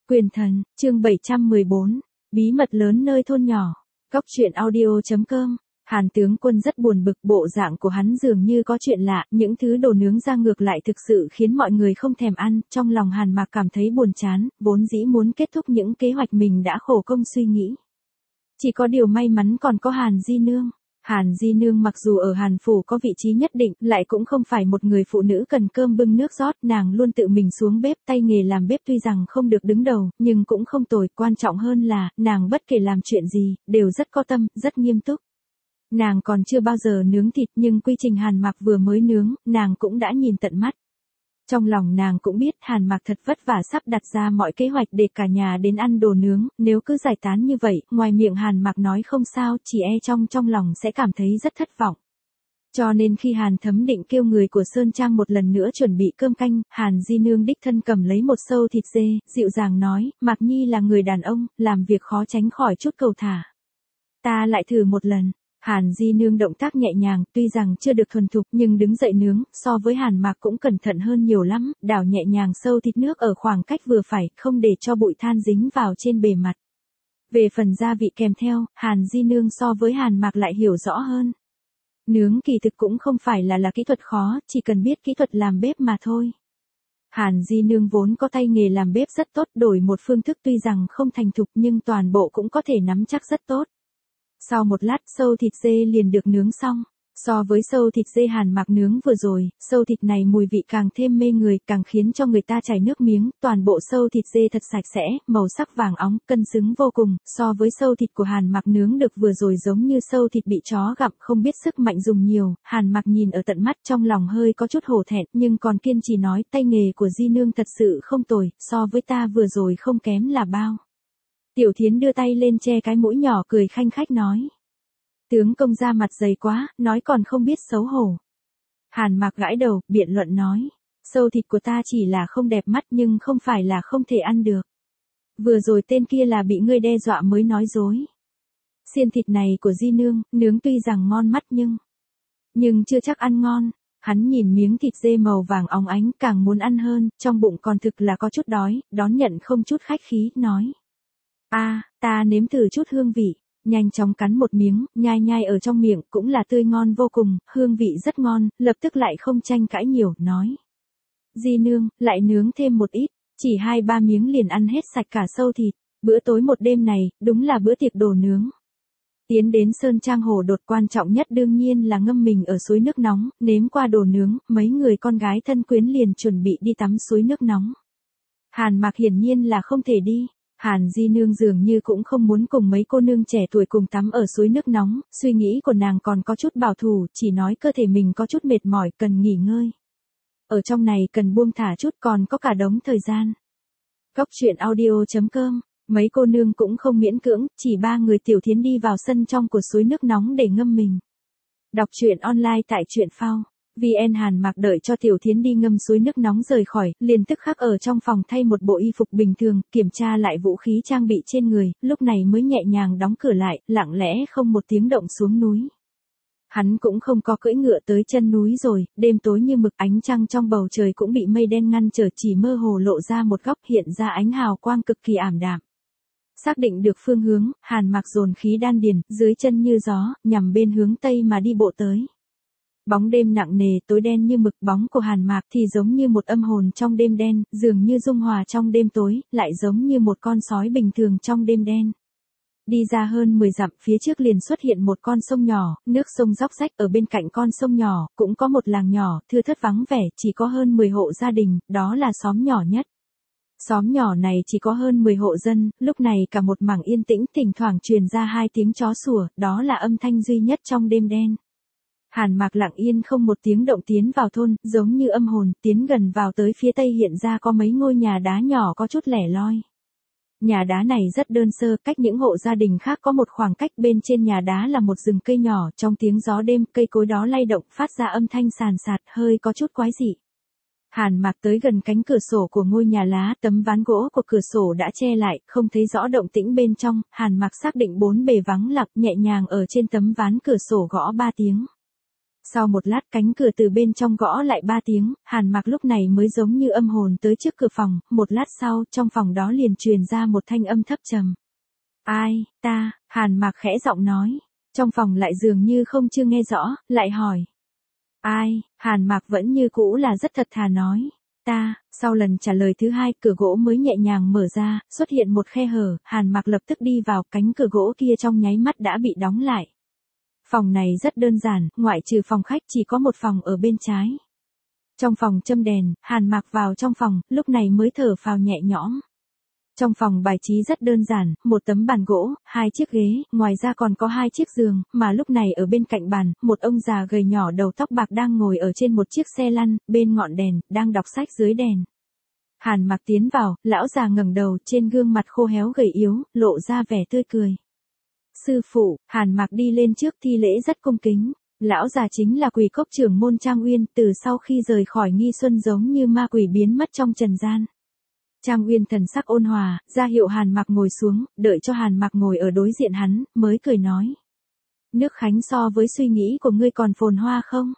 Quyền thần, chương 714, bí mật lớn nơi thôn nhỏ. Góc truyện audio.com. Hàn tướng quân rất buồn bực, bộ dạng của hắn dường như có chuyện lạ, những thứ đồ nướng ra ngược lại thực sự khiến mọi người không thèm ăn, trong lòng Hàn Mạc cảm thấy buồn chán, vốn dĩ muốn kết thúc những kế hoạch mình đã khổ công suy nghĩ. Chỉ có điều may mắn còn có Hàn Di Nương. Hàn Di Nương mặc dù ở Hàn Phủ có vị trí nhất định, lại cũng không phải một người phụ nữ cần cơm bưng nước rót, nàng luôn tự mình xuống bếp, tay nghề làm bếp tuy rằng không được đứng đầu, nhưng cũng không tồi, quan trọng hơn là, nàng bất kể làm chuyện gì, đều rất có tâm, rất nghiêm túc. Nàng còn chưa bao giờ nướng thịt nhưng quy trình Hàn Mạc vừa mới nướng, nàng cũng đã nhìn tận mắt. Trong lòng nàng cũng biết Hàn Mạc thật vất vả sắp đặt ra mọi kế hoạch để cả nhà đến ăn đồ nướng, nếu cứ giải tán như vậy, ngoài miệng Hàn Mạc nói không sao, chỉ e trong lòng sẽ cảm thấy rất thất vọng. Cho nên khi Hàn Thấm định kêu người của Sơn Trang một lần nữa chuẩn bị cơm canh, Hàn Di Nương đích thân cầm lấy một sâu thịt dê, dịu dàng nói, Mạc Nhi là người đàn ông, làm việc khó tránh khỏi chút cầu thả. Ta lại thử một lần. Hàn Di Nương động tác nhẹ nhàng, tuy rằng chưa được thuần thục nhưng đứng dậy nướng, so với Hàn Mạc cũng cẩn thận hơn nhiều lắm, đảo nhẹ nhàng sâu thịt nước ở khoảng cách vừa phải, không để cho bụi than dính vào trên bề mặt. Về phần gia vị kèm theo, Hàn Di Nương so với Hàn Mạc lại hiểu rõ hơn. Nướng kỳ thực cũng không phải là kỹ thuật khó, chỉ cần biết kỹ thuật làm bếp mà thôi. Hàn Di Nương vốn có tay nghề làm bếp rất tốt, đổi một phương thức tuy rằng không thành thục nhưng toàn bộ cũng có thể nắm chắc rất tốt. Sau một lát sâu thịt dê liền được nướng xong. So với sâu thịt dê Hàn Mạc nướng vừa rồi, sâu thịt này mùi vị càng thêm mê người, càng khiến cho người ta chảy nước miếng, toàn bộ sâu thịt dê thật sạch sẽ, màu sắc vàng óng, cân xứng vô cùng, so với sâu thịt của Hàn Mạc nướng được vừa rồi giống như sâu thịt bị chó gặm, không biết sức mạnh dùng nhiều, Hàn Mạc nhìn ở tận mắt trong lòng hơi có chút hổ thẹn, nhưng còn kiên trì nói tay nghề của Di Nương thật sự không tồi, so với ta vừa rồi không kém là bao. Tiểu Thiến đưa tay lên che cái mũi nhỏ cười khanh khách nói. Tướng công ra mặt dày quá, nói còn không biết xấu hổ. Hàn Mạc gãi đầu, biện luận nói. Sâu thịt của ta chỉ là không đẹp mắt nhưng không phải là không thể ăn được. Vừa rồi tên kia là bị ngươi đe dọa mới nói dối. Xiên thịt này của Di Nương, nướng tuy rằng ngon mắt nhưng chưa chắc ăn ngon. Hắn nhìn miếng thịt dê màu vàng óng ánh càng muốn ăn hơn, trong bụng còn thực là có chút đói, đón nhận không chút khách khí, nói. Ta nếm thử chút hương vị. Nhanh chóng cắn một miếng, nhai nhai ở trong miệng, cũng là tươi ngon vô cùng, hương vị rất ngon, lập tức lại không tranh cãi nhiều, nói. Di Nương, lại nướng thêm một ít, chỉ 2-3 miếng liền ăn hết sạch cả sâu thịt, bữa tối một đêm này, đúng là bữa tiệc đồ nướng. Tiến đến Sơn Trang Hồ Đột quan trọng nhất đương nhiên là ngâm mình ở suối nước nóng, nếm qua đồ nướng, mấy người con gái thân quyến liền chuẩn bị đi tắm suối nước nóng. Hàn Mạc hiển nhiên là không thể đi. Hàn Di Nương dường như cũng không muốn cùng mấy cô nương trẻ tuổi cùng tắm ở suối nước nóng, suy nghĩ của nàng còn có chút bảo thủ, chỉ nói cơ thể mình có chút mệt mỏi, cần nghỉ ngơi. Ở trong này cần buông thả chút, còn có cả đống thời gian. Góc truyện audio.com, mấy cô nương cũng không miễn cưỡng, chỉ 3 người Tiểu Thiến đi vào sân trong của suối nước nóng để ngâm mình. Đọc truyện online tại truyện phao. VN Hàn Mạc đợi cho Tiểu Thiến đi ngâm suối nước nóng rời khỏi, liền tức khắc ở trong phòng thay một bộ y phục bình thường, kiểm tra lại vũ khí trang bị trên người, lúc này mới nhẹ nhàng đóng cửa lại, lặng lẽ không một tiếng động xuống núi. Hắn cũng không có cưỡi ngựa tới chân núi rồi, đêm tối như mực, ánh trăng trong bầu trời cũng bị mây đen ngăn trở, chỉ mơ hồ lộ ra một góc, hiện ra ánh hào quang cực kỳ ảm đạm. Xác định được phương hướng, Hàn Mạc dồn khí đan điền, dưới chân như gió, nhằm bên hướng tây mà đi bộ tới. Bóng đêm nặng nề, tối đen như mực, bóng của Hàn Mạc thì giống như một âm hồn trong đêm đen, dường như dung hòa trong đêm tối, lại giống như một con sói bình thường trong đêm đen. Đi ra hơn 10 dặm, phía trước liền xuất hiện một con sông nhỏ, nước sông róc rách, ở bên cạnh con sông nhỏ, cũng có một làng nhỏ, thưa thớt vắng vẻ, chỉ có hơn 10 hộ gia đình, đó là xóm nhỏ nhất. Xóm nhỏ này chỉ có hơn 10 hộ dân, lúc này cả một mảng yên tĩnh, thỉnh thoảng truyền ra 2 tiếng chó sủa, đó là âm thanh duy nhất trong đêm đen. Hàn Mạc lặng yên không một tiếng động tiến vào thôn, giống như âm hồn, tiến gần vào tới phía tây hiện ra có mấy ngôi nhà đá nhỏ có chút lẻ loi. Nhà đá này rất đơn sơ, cách những hộ gia đình khác có một khoảng cách, bên trên nhà đá là một rừng cây nhỏ, trong tiếng gió đêm, cây cối đó lay động, phát ra âm thanh sàn sạt, hơi có chút quái dị. Hàn Mạc tới gần cánh cửa sổ của ngôi nhà lá, tấm ván gỗ của cửa sổ đã che lại, không thấy rõ động tĩnh bên trong, Hàn Mạc xác định 4 bề vắng lặng, nhẹ nhàng ở trên tấm ván cửa sổ gõ 3 tiếng. Sau một lát cánh cửa từ bên trong gõ lại 3 tiếng, Hàn Mặc lúc này mới giống như âm hồn tới trước cửa phòng, một lát sau, trong phòng đó liền truyền ra một thanh âm thấp trầm. Ai, ta, Hàn Mặc khẽ giọng nói. Trong phòng lại dường như chưa nghe rõ, lại hỏi. Ai, Hàn Mặc vẫn như cũ là rất thật thà nói. Ta, sau lần trả lời thứ hai, cửa gỗ mới nhẹ nhàng mở ra, xuất hiện một khe hở, Hàn Mặc lập tức đi vào, cánh cửa gỗ kia trong nháy mắt đã bị đóng lại. Phòng này rất đơn giản, ngoại trừ phòng khách chỉ có một phòng ở bên trái. Trong phòng châm đèn, Hàn Mặc vào trong phòng, lúc này mới thở phào nhẹ nhõm. Trong phòng bài trí rất đơn giản, một tấm bàn gỗ, 2 chiếc ghế, ngoài ra còn có 2 chiếc giường, mà lúc này ở bên cạnh bàn, một ông già gầy nhỏ đầu tóc bạc đang ngồi ở trên một chiếc xe lăn, bên ngọn đèn, đang đọc sách dưới đèn. Hàn Mặc tiến vào, lão già ngẩng đầu, trên gương mặt khô héo gầy yếu, lộ ra vẻ tươi cười. Sư phụ, Hàn Mặc đi lên trước thi lễ rất cung kính. Lão già chính là Quỷ Cốc trưởng môn Trang Uyên, từ sau khi rời khỏi Nghi Xuân giống như ma quỷ biến mất trong trần gian. Trang Uyên thần sắc ôn hòa, ra hiệu Hàn Mặc ngồi xuống, đợi cho Hàn Mặc ngồi ở đối diện hắn, mới cười nói. Nước Khánh so với suy nghĩ của ngươi còn phồn hoa không?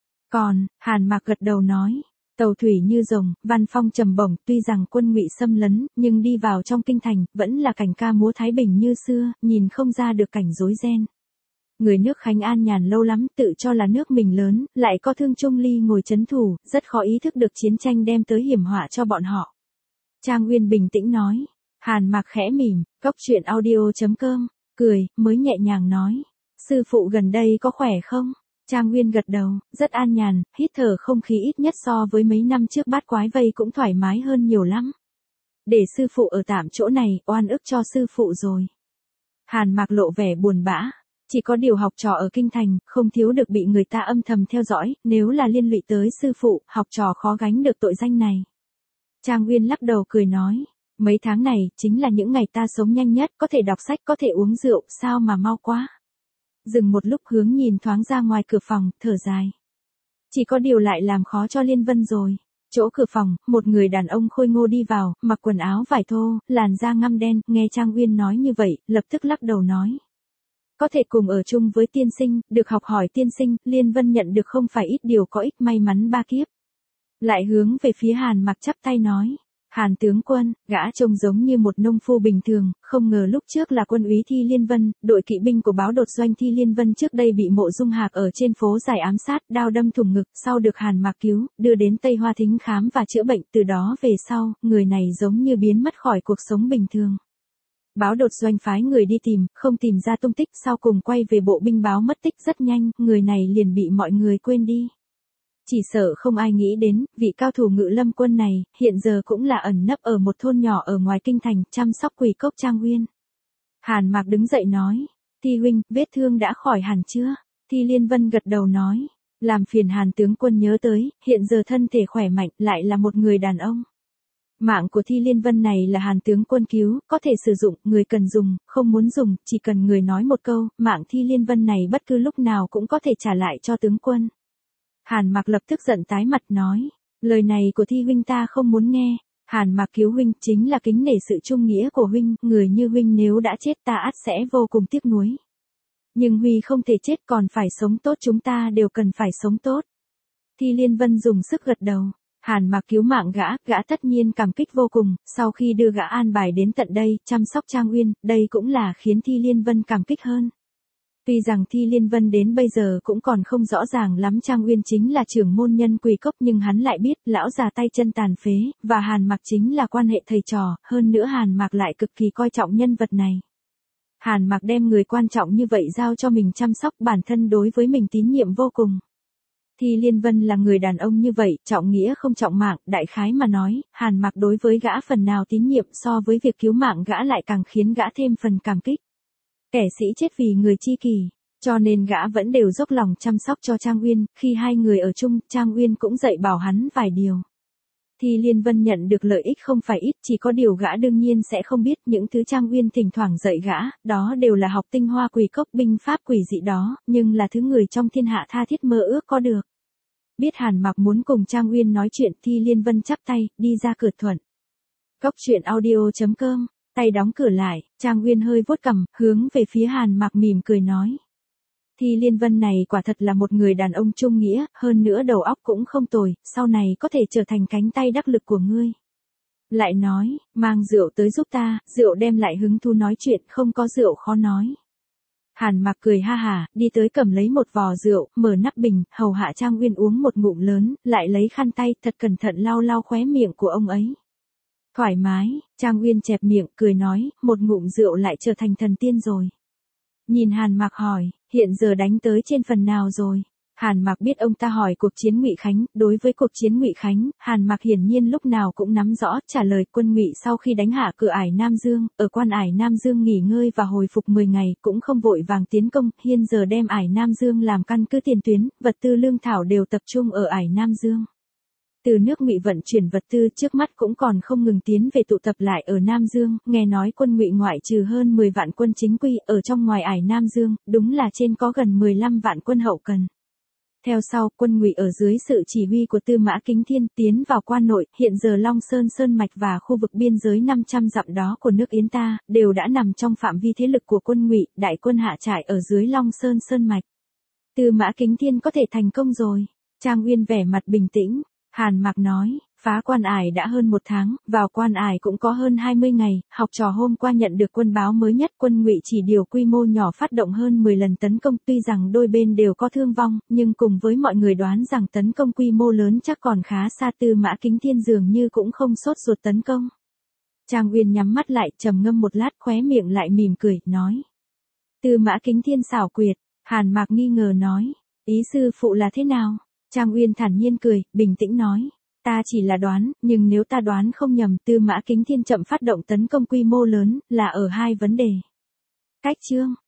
Còn, Hàn Mặc gật đầu nói. Tàu thủy như rồng, văn phong trầm bổng, tuy rằng quân Ngụy xâm lấn, nhưng đi vào trong kinh thành, vẫn là cảnh ca múa thái bình như xưa, nhìn không ra được cảnh rối ren. Người nước Khánh an nhàn lâu lắm, tự cho là nước mình lớn, lại có Thương Trung Ly ngồi trấn thủ, rất khó ý thức được chiến tranh đem tới hiểm họa cho bọn họ. Trang Uyên bình tĩnh nói. Hàn Mặc khẽ mỉm, coctruyện.audio.com, cười, mới nhẹ nhàng nói. Sư phụ gần đây có khỏe không? Trang Uyên gật đầu, rất an nhàn, hít thở không khí ít nhất so với mấy năm trước Bát Quái Vây cũng thoải mái hơn nhiều lắm. Để sư phụ ở tạm chỗ này, oan ức cho sư phụ rồi. Hàn Mặc lộ vẻ buồn bã. Chỉ có điều học trò ở kinh thành, không thiếu được bị người ta âm thầm theo dõi, nếu là liên lụy tới sư phụ, học trò khó gánh được tội danh này. Trang Uyên lắc đầu cười nói, mấy tháng này, chính là những ngày ta sống nhanh nhất, có thể đọc sách, có thể uống rượu, sao mà mau quá. Dừng một lúc hướng nhìn thoáng ra ngoài cửa phòng, thở dài. Chỉ có điều lại làm khó cho Liên Vân rồi. Chỗ cửa phòng, một người đàn ông khôi ngô đi vào, mặc quần áo vải thô, làn da ngăm đen, nghe Trang Uyên nói như vậy, lập tức lắc đầu nói. Có thể cùng ở chung với tiên sinh, được học hỏi tiên sinh, Liên Vân nhận được không phải ít điều có ích may mắn 3 kiếp. Lại hướng về phía Hàn Mặc chắp tay nói. Hàn tướng quân, gã trông giống như một nông phu bình thường, không ngờ lúc trước là quân úy Thi Liên Vân, đội kỵ binh của báo đột doanh Thi Liên Vân trước đây bị Mộ Dung Hạc ở trên phố dài ám sát, đao đâm thủng ngực, sau được Hàn Mặc cứu, đưa đến Tây Hoa Thính khám và chữa bệnh, từ đó về sau, người này giống như biến mất khỏi cuộc sống bình thường. Báo đột doanh phái người đi tìm, không tìm ra tung tích, sau cùng quay về bộ binh báo mất tích rất nhanh, người này liền bị mọi người quên đi. Chỉ sợ không ai nghĩ đến, vị cao thủ Ngự Lâm quân này, hiện giờ cũng là ẩn nấp ở một thôn nhỏ ở ngoài kinh thành, chăm sóc Quỷ Cốc Trang Uyên. Hàn Mặc đứng dậy nói, Thi huynh, vết thương đã khỏi hẳn chưa? Thi Liên Vân gật đầu nói, làm phiền Hàn tướng quân nhớ tới, hiện giờ thân thể khỏe mạnh, lại là một người đàn ông. Mạng của Thi Liên Vân này là Hàn tướng quân cứu, có thể sử dụng, người cần dùng, không muốn dùng, chỉ cần người nói một câu, mạng Thi Liên Vân này bất cứ lúc nào cũng có thể trả lại cho tướng quân. Hàn Mặc lập tức giận tái mặt nói, lời này của Thi huynh ta không muốn nghe. Hàn Mặc cứu huynh chính là kính nể sự trung nghĩa của huynh, người như huynh nếu đã chết ta ắt sẽ vô cùng tiếc nuối. Nhưng Huy không thể chết còn phải sống tốt, chúng ta đều cần phải sống tốt. Thi Liên Vân dùng sức gật đầu. Hàn Mặc cứu mạng gã tất nhiên cảm kích vô cùng, sau khi đưa gã an bài đến tận đây, chăm sóc Trang Uyên, đây cũng là khiến Thi Liên Vân cảm kích hơn. Tuy rằng Thi Liên Vân đến bây giờ cũng còn không rõ ràng lắm Trang Uyên chính là trưởng môn nhân Quỷ Cốc, nhưng hắn lại biết, lão già tay chân tàn phế, và Hàn Mặc chính là quan hệ thầy trò, hơn nữa Hàn Mặc lại cực kỳ coi trọng nhân vật này. Hàn Mặc đem người quan trọng như vậy giao cho mình chăm sóc, bản thân đối với mình tín nhiệm vô cùng. Thi Liên Vân là người đàn ông như vậy, trọng nghĩa không trọng mạng, đại khái mà nói, Hàn Mặc đối với gã phần nào tín nhiệm so với việc cứu mạng gã lại càng khiến gã thêm phần cảm kích. Kẻ sĩ chết vì người chi kỷ, cho nên gã vẫn đều dốc lòng chăm sóc cho Trang Uyên, khi hai người ở chung, Trang Uyên cũng dạy bảo hắn vài điều. Thi Liên Vân nhận được lợi ích không phải ít, chỉ có điều gã đương nhiên sẽ không biết những thứ Trang Uyên thỉnh thoảng dạy gã, đó đều là học tinh hoa Quỷ Cốc binh pháp quỷ dị đó, nhưng là thứ người trong thiên hạ tha thiết mơ ước có được. Biết Hàn Mặc muốn cùng Trang Uyên nói chuyện, Thi Liên Vân chắp tay, đi ra cửa thuận. Coctruyện.audio.com, tay đóng cửa lại, Trang Uyên hơi vuốt cằm, hướng về phía Hàn Mặc mỉm cười nói. Thi Liên Vân này quả thật là một người đàn ông trung nghĩa, hơn nữa đầu óc cũng không tồi, sau này có thể trở thành cánh tay đắc lực của ngươi. Lại nói, mang rượu tới giúp ta, rượu đem lại hứng thú nói chuyện, không có rượu khó nói. Hàn Mặc cười ha hả, đi tới cầm lấy một vò rượu, mở nắp bình, hầu hạ Trang Uyên uống một ngụm lớn, lại lấy khăn tay, thật cẩn thận lau lau khóe miệng của ông ấy. Thoải mái, Trang Uyên chẹp miệng, cười nói, một ngụm rượu lại trở thành thần tiên rồi. Nhìn Hàn Mặc hỏi, hiện giờ đánh tới trên phần nào rồi? Hàn Mặc biết ông ta hỏi cuộc chiến Ngụy Khánh, đối với cuộc chiến Ngụy Khánh, Hàn Mặc hiển nhiên lúc nào cũng nắm rõ, trả lời quân Ngụy sau khi đánh hạ cửa ải Nam Dương, ở quan ải Nam Dương nghỉ ngơi và hồi phục 10 ngày, cũng không vội vàng tiến công, hiện giờ đem ải Nam Dương làm căn cứ tiền tuyến, vật tư lương thảo đều tập trung ở ải Nam Dương. Từ nước Ngụy vận chuyển vật tư trước mắt cũng còn không ngừng tiến về tụ tập lại ở Nam Dương, nghe nói quân Ngụy ngoại trừ hơn 10 vạn quân chính quy ở trong ngoài ải Nam Dương, đúng là trên có gần 15 vạn quân hậu cần. Theo sau, quân Ngụy ở dưới sự chỉ huy của Tư Mã Kính Thiên tiến vào quan nội, hiện giờ Long Sơn Sơn Mạch và khu vực biên giới 500 dặm đó của nước Yến ta, đều đã nằm trong phạm vi thế lực của quân Ngụy, đại quân hạ trại ở dưới Long Sơn Sơn Mạch. Tư Mã Kính Thiên có thể thành công rồi. Trang Uyên vẻ mặt bình tĩnh. Hàn Mặc nói, phá quan ải đã hơn 1 tháng, vào quan ải cũng có hơn 20 ngày, học trò hôm qua nhận được quân báo mới nhất quân Ngụy chỉ điều quy mô nhỏ phát động hơn 10 lần tấn công, tuy rằng đôi bên đều có thương vong, nhưng cùng với mọi người đoán rằng tấn công quy mô lớn chắc còn khá xa. Tư Mã Kính Thiên dường như cũng không sốt ruột tấn công. Trang Uyên nhắm mắt lại, trầm ngâm một lát, khóe miệng lại mỉm cười, nói. Tư Mã Kính Thiên xảo quyệt. Hàn Mặc nghi ngờ nói, ý sư phụ là thế nào? Trang Uyên thản nhiên cười, bình tĩnh nói, ta chỉ là đoán, nhưng nếu ta đoán không nhầm, Tư Mã Kính Thiên chậm phát động tấn công quy mô lớn, là ở hai vấn đề. Cách chương,